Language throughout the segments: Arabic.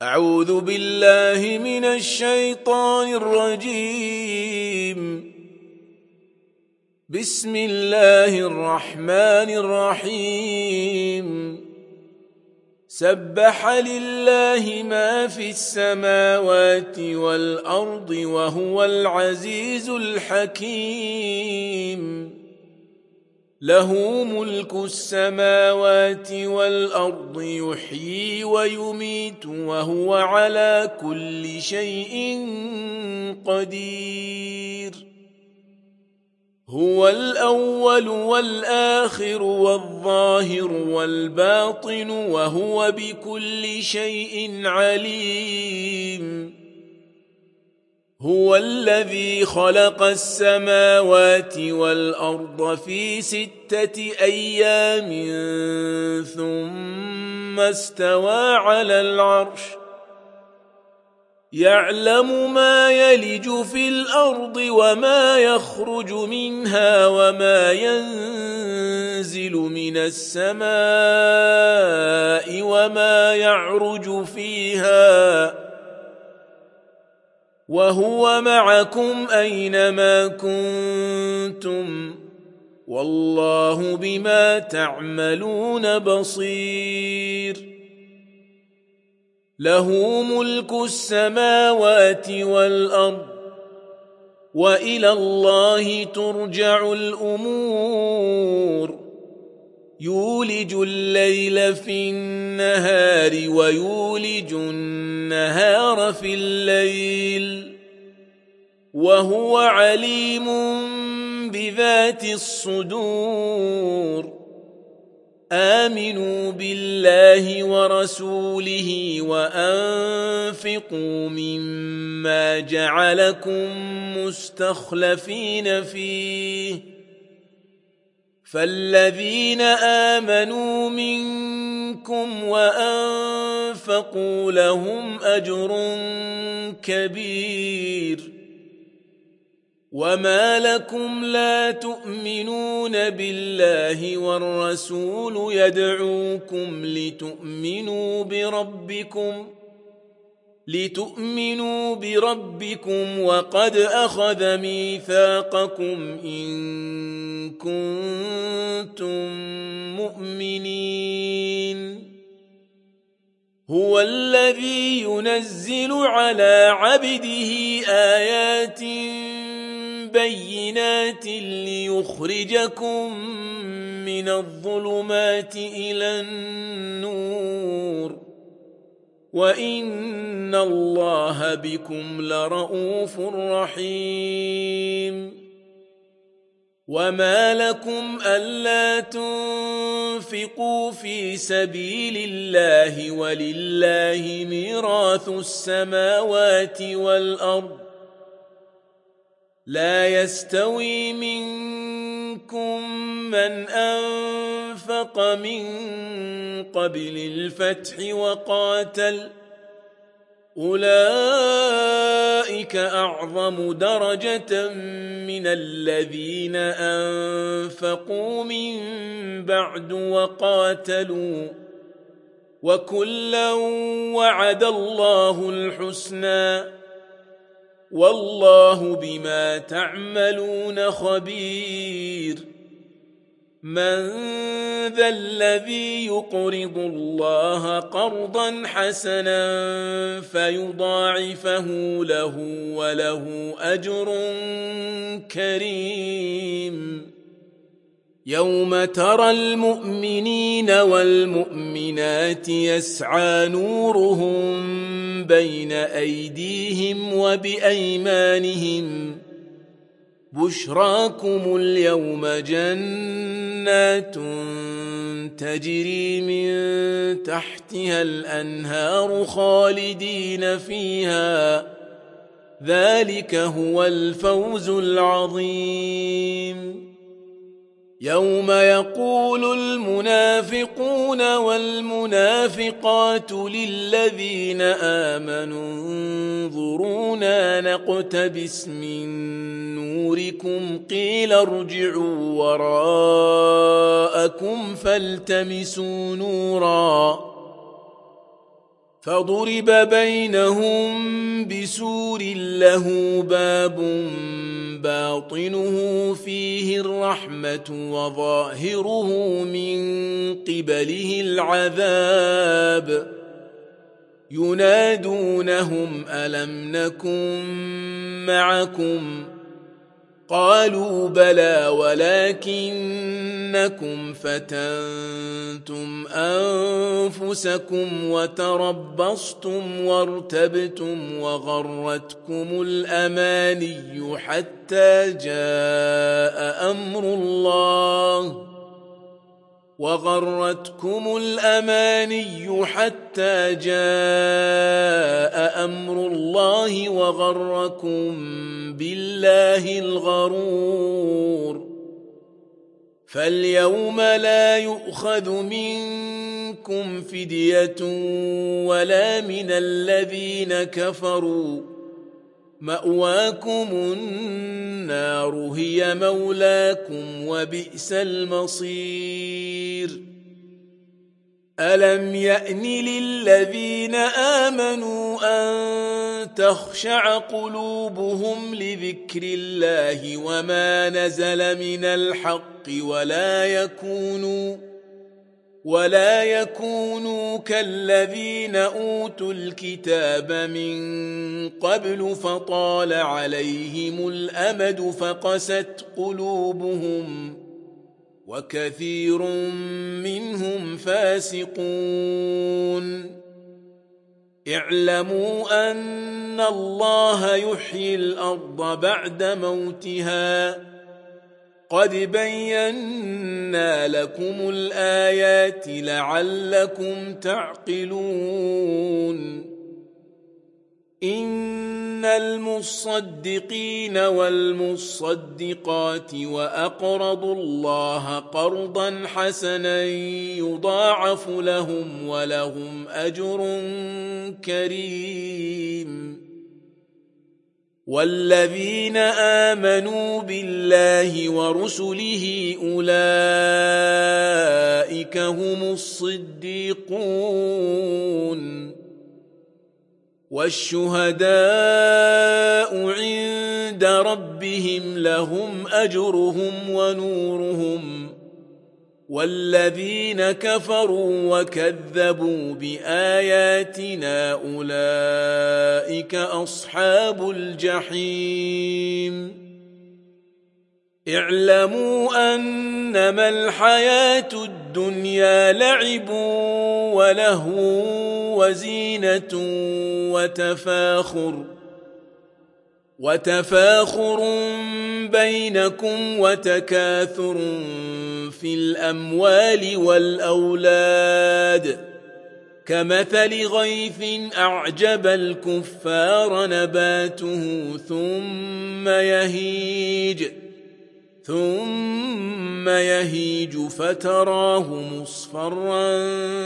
أعوذ بالله من الشيطان الرجيم. بسم الله الرحمن الرحيم. سبح لله ما في السماوات والأرض وهو العزيز الحكيم. له ملك السماوات والأرض يحيي ويميت وهو على كل شيء قدير. هو الأول والآخر والظاهر والباطن وهو بكل شيء عليم. هو الذي خلق السماوات والأرض في 6 أيام ثم استوى على العرش يعلم ما يلج في الأرض وما يخرج منها وما ينزل من السماء وما يعرج فيها وهو معكم أينما كنتم والله بما تعملون بصير. له ملك السماوات والأرض وإلى الله ترجع الأمور. يولج الليل في النهار ويولج النهار في الليل وهو عليم بذات الصدور. آمنوا بالله ورسوله وأنفقوا مما جعلكم مستخلفين فيه فالذين آمنوا منكم وأنفقوا لهم أجر كبير. وما لكم لا تؤمنون بالله والرسول يدعوكم لتؤمنوا بربكم وقد أخذ ميثاقكم إن كنتم مؤمنين. هو الذي ينزل على عبده آيات بينات ليخرجكم من الظلمات إلى النور وإن الله بكم لرؤوف رحيم. وما لكم ألا تنفقوا في سبيل الله ولله ميراث السماوات والأرض لا يستوي منكم من أنفق من قبل الفتح وقاتل أولئك أعظم درجة من الذين أنفقوا من بعد وقاتلوا وكلا وعد الله الحسنى والله بما تعملون خبير. من ذا الذي يقرض الله قرضا حسنا فيضاعفه له وله أجر كريم. يوم ترى المؤمنين والمؤمنات يسعى نورهم بين أيديهم وبأيمانهم بشراكم اليوم جنات تجري من تحتها الأنهار خالدين فيها ذلك هو الفوز العظيم. يوم يقول المنافقون والمنافقات للذين آمنوا انظرونا نقتبس من نوركم قيل ارجعوا وراءكم فالتمسوا نورا فضرب بينهم بسور له باب باطنه فيه الرحمة وظاهره من قبله العذاب ينادونهم ألم نكن معكم قالوا بلى ولكنكم فتنتم أنفسكم وتربصتم وارتبتم وغرتكم الأماني حتى جاء أمر الله وغركم بالله الغرور فاليوم لا يؤخذ منكم فدية ولا من الذين كفروا مأواكم النار هي مولاكم وبئس المصير ألم يأن للذين آمنوا أن تخشع قلوبهم لذكر الله وما نزل من الحق ولا يكونوا كالذين أوتوا الكتاب من قبل فطال عليهم الأمد فقست قلوبهم وكثير منهم فاسقون اعلموا أن الله يحيي الأرض بعد موتها قد بينا لكم الآيات لعلكم تعقلون إن المصدقين والمصدقات وأقرضوا الله قرضا حسنا يضاعف لهم ولهم أجر كريم والذين آمنوا بالله ورسله أولئك هم الصديقون والشهداء عند ربهم لهم أجرهم ونورهم والذين كفروا وكذبوا بآياتنا أولئك أصحاب الجحيم اعلموا أنما الحياة الدنيا لعب ولهو وزينة وتفاخر بينكم وتكاثر في الأموال والأولاد كمثل غيث أعجب الكفار نباته ثم يهيج فتراه مصفرا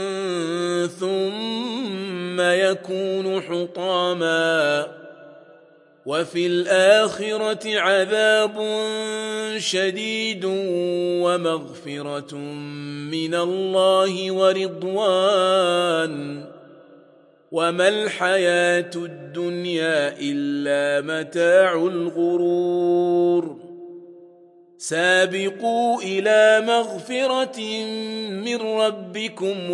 ثم يكون حطاما وفي الآخرة عذاب شديد ومغفرة من الله ورضوان وما الحياة الدنيا إلا متاع الغرور سابقوا إلى مغفرة من ربكم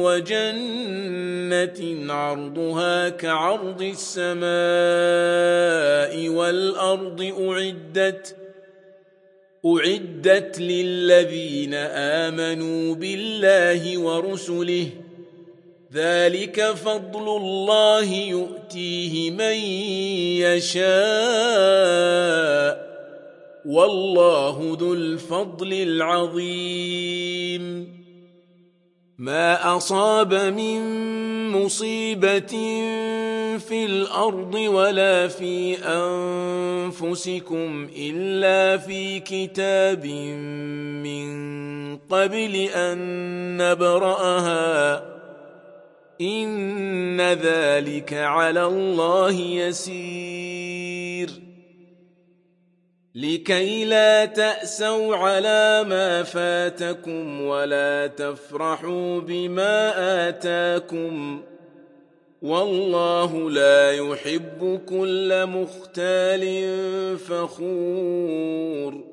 وجنة عرضها كعرض السماء والأرض أعدت للذين آمنوا بالله ورسله ذلك فضل الله يؤتيه من يشاء والله ذو الفضل العظيم ما أصاب من مصيبة في الأرض ولا في أنفسكم إلا في كتاب من قبل أن نبرأها إن ذلك على الله يسير لكي لا تأسوا على ما فاتكم ولا تفرحوا بما آتاكم والله لا يحب كل مختال فخور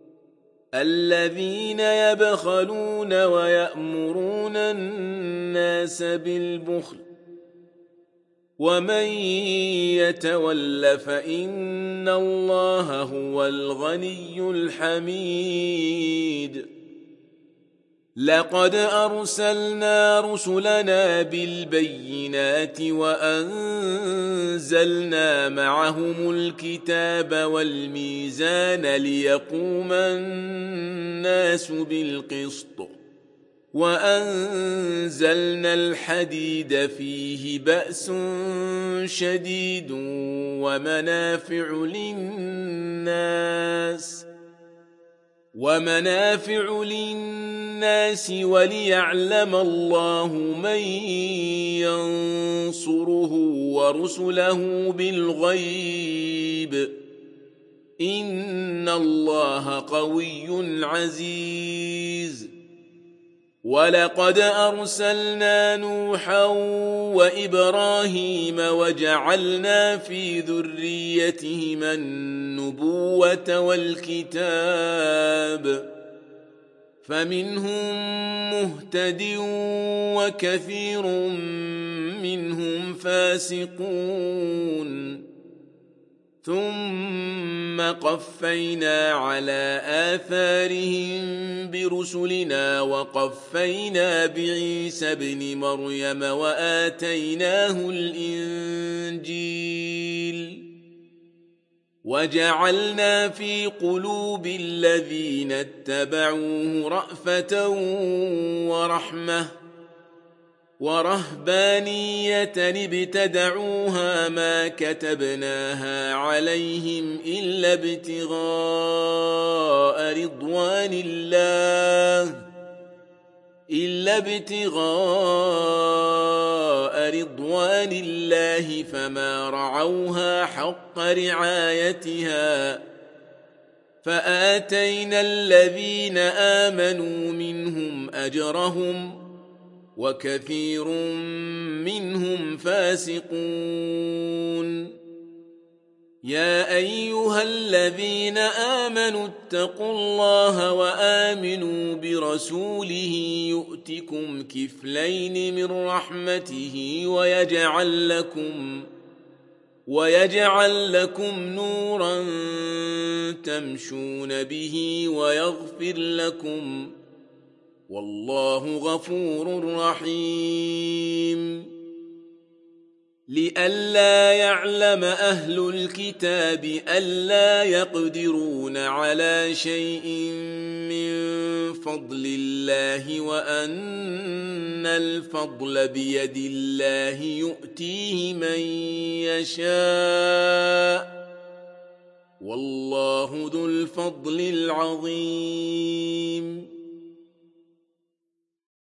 الذين يبخلون ويأمرون الناس بالبخل ومن يتول فإن الله هو الغني الحميد لقد أرسلنا رسلنا بالبينات وأنزلنا معهم الكتاب والميزان ليقوم الناس بالقسط وأنزلنا الحديد فيه بأس شديد ومنافع للناس وليعلم الله من ينصره ورسله بالغيب إن الله قوي عزيز ولقد أرسلنا نوحا وإبراهيم وجعلنا في ذريتهما النبوة والكتاب فمنهم مهتد وكثير منهم فاسقون ثم قفينا على آثارهم برسلنا وقفينا بعيسى ابن مريم وآتيناه الإنجيل وجعلنا في قلوب الذين اتبعوه رأفة ورحمة ورهبانية ابتدعوها ما كتبناها عليهم إلا ابتغاء رضوان الله فما رعوها حق رعايتها فآتينا الذين آمنوا منهم أجرهم وكثير منهم فاسقون يا أيها الذين آمنوا اتقوا الله وآمنوا برسوله يؤتكم كفلين من رحمته ويجعل لكم نورا تمشون به ويغفر لكم والله غفور رحيم لئلا يعلم أهل الكتاب ألا يقدرون على شيء من فضل الله وأن الفضل بيد الله يؤتيه من يشاء والله ذو الفضل العظيم